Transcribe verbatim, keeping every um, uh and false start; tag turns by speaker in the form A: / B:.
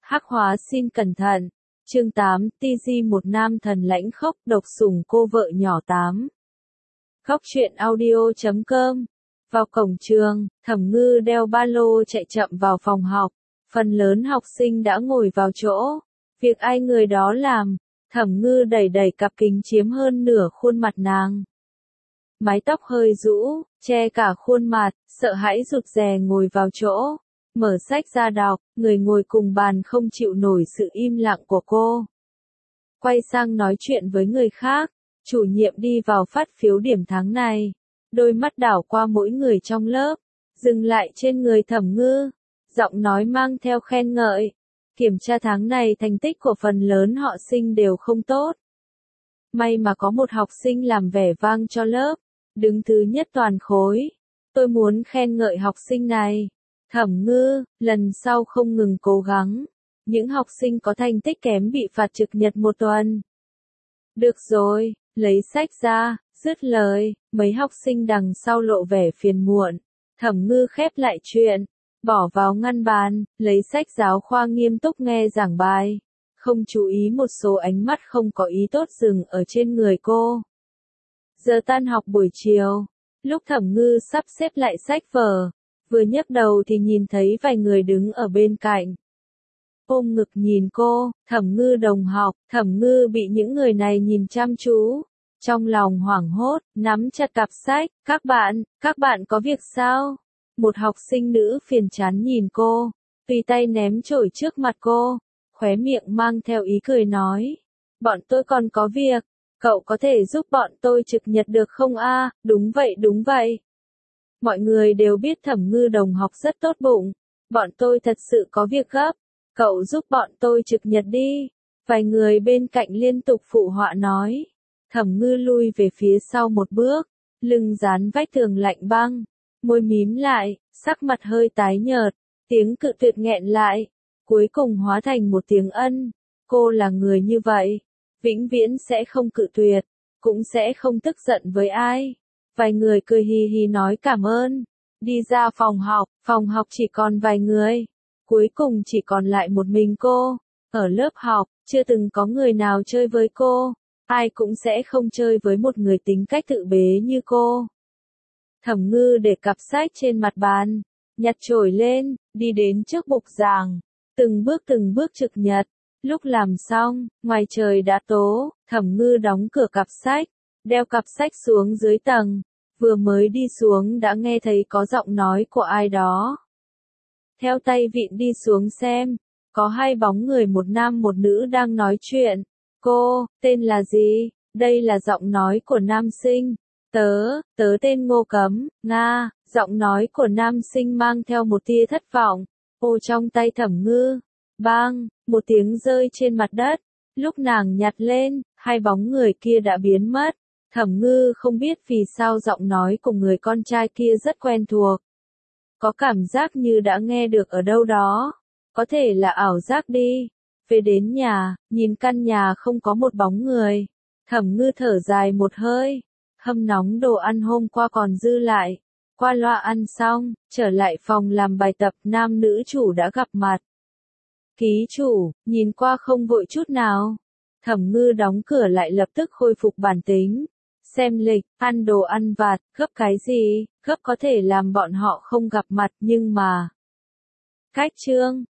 A: Hắc hóa xin cẩn thận. Chương tám, ti gi một nam thần lãnh khốc độc sủng cô vợ nhỏ tám. Khóc chuyện audio chấm com. Vào cổng trường, Thẩm Ngư đeo ba lô chạy chậm vào phòng học. Phần lớn học sinh đã ngồi vào chỗ. Việc ai người đó làm, Thẩm Ngư đẩy đẩy cặp kính chiếm hơn nửa khuôn mặt nàng. Mái tóc hơi rũ, che cả khuôn mặt, sợ hãi rụt rè ngồi vào chỗ. Mở sách ra đọc, người ngồi cùng bàn không chịu nổi sự im lặng của cô. Quay sang nói chuyện với người khác, chủ nhiệm đi vào phát phiếu điểm tháng này. Đôi mắt đảo qua mỗi người trong lớp, dừng lại trên người Thẩm Ngư, giọng nói mang theo khen ngợi. Kiểm tra tháng này thành tích của phần lớn họ sinh đều không tốt. May mà có một học sinh làm vẻ vang cho lớp, đứng thứ nhất toàn khối. Tôi muốn khen ngợi học sinh này. Thẩm Ngư, lần sau không ngừng cố gắng. Những học sinh có thành tích kém bị phạt trực nhật một tuần. Được rồi, lấy sách ra, dứt lời, mấy học sinh đằng sau lộ vẻ phiền muộn. Thẩm Ngư khép lại chuyện, bỏ vào ngăn bàn, lấy sách giáo khoa nghiêm túc nghe giảng bài. Không chú ý một số ánh mắt không có ý tốt dừng ở trên người cô. Giờ tan học buổi chiều, lúc Thẩm Ngư sắp xếp lại sách vở, vừa nhấc đầu thì nhìn thấy vài người đứng ở bên cạnh. Ôm ngực nhìn cô, Thẩm Ngư đồng học, Thẩm Ngư bị những người này nhìn chăm chú. Trong lòng hoảng hốt, nắm chặt cặp sách, các bạn, các bạn có việc sao? Một học sinh nữ phiền chán nhìn cô, tùy tay ném chổi trước mặt cô, khóe miệng mang theo ý cười nói. Bọn tôi còn có việc, cậu có thể giúp bọn tôi trực nhật được không a? À? Đúng vậy đúng vậy. Mọi người đều biết Thẩm Ngư đồng học rất tốt bụng, bọn tôi thật sự có việc gấp, cậu giúp bọn tôi trực nhật đi. Vài người bên cạnh liên tục phụ họa nói. Thẩm Ngư lui về phía sau một bước, lưng dán vách tường lạnh băng, môi mím lại, sắc mặt hơi tái nhợt, tiếng cự tuyệt nghẹn lại, cuối cùng hóa thành một tiếng ân. Cô là người như vậy, vĩnh viễn sẽ không cự tuyệt, cũng sẽ không tức giận với ai. Vài người cười hì hì nói cảm ơn, đi ra phòng học, phòng học chỉ còn vài người, cuối cùng chỉ còn lại một mình cô. Ở lớp học, chưa từng có người nào chơi với cô, ai cũng sẽ không chơi với một người tính cách tự bế như cô. Thẩm Ngư để cặp sách trên mặt bàn, nhặt chổi lên, đi đến trước bục giảng, từng bước từng bước trực nhật. Lúc làm xong, ngoài trời đã tố, Thẩm Ngư đóng cửa cặp sách, đeo cặp sách xuống dưới tầng, vừa mới đi xuống đã nghe thấy có giọng nói của ai đó. Theo tay vịn đi xuống xem, có hai bóng người một nam một nữ đang nói chuyện. Cô, tên là gì? Đây là giọng nói của nam sinh. Tớ, tớ tên Ngô Cấm, Nga, giọng nói của nam sinh mang theo một tia thất vọng. Ô trong tay Thẩm Ngư, bang, một tiếng rơi trên mặt đất. Lúc nàng nhặt lên, hai bóng người kia đã biến mất. Thẩm Ngư không biết vì sao giọng nói của người con trai kia rất quen thuộc. Có cảm giác như đã nghe được ở đâu đó. Có thể là ảo giác đi. Về đến nhà, nhìn căn nhà không có một bóng người. Thẩm Ngư thở dài một hơi. Hâm nóng đồ ăn hôm qua còn dư lại. Qua loa ăn xong, trở lại phòng làm bài tập, nam nữ chủ đã gặp mặt. Ký chủ, nhìn qua không vội chút nào. Thẩm Ngư đóng cửa lại lập tức khôi phục bản tính. Xem lịch, ăn đồ ăn vặt, gấp cái gì, gấp có thể làm bọn họ không gặp mặt nhưng mà. Cách chương.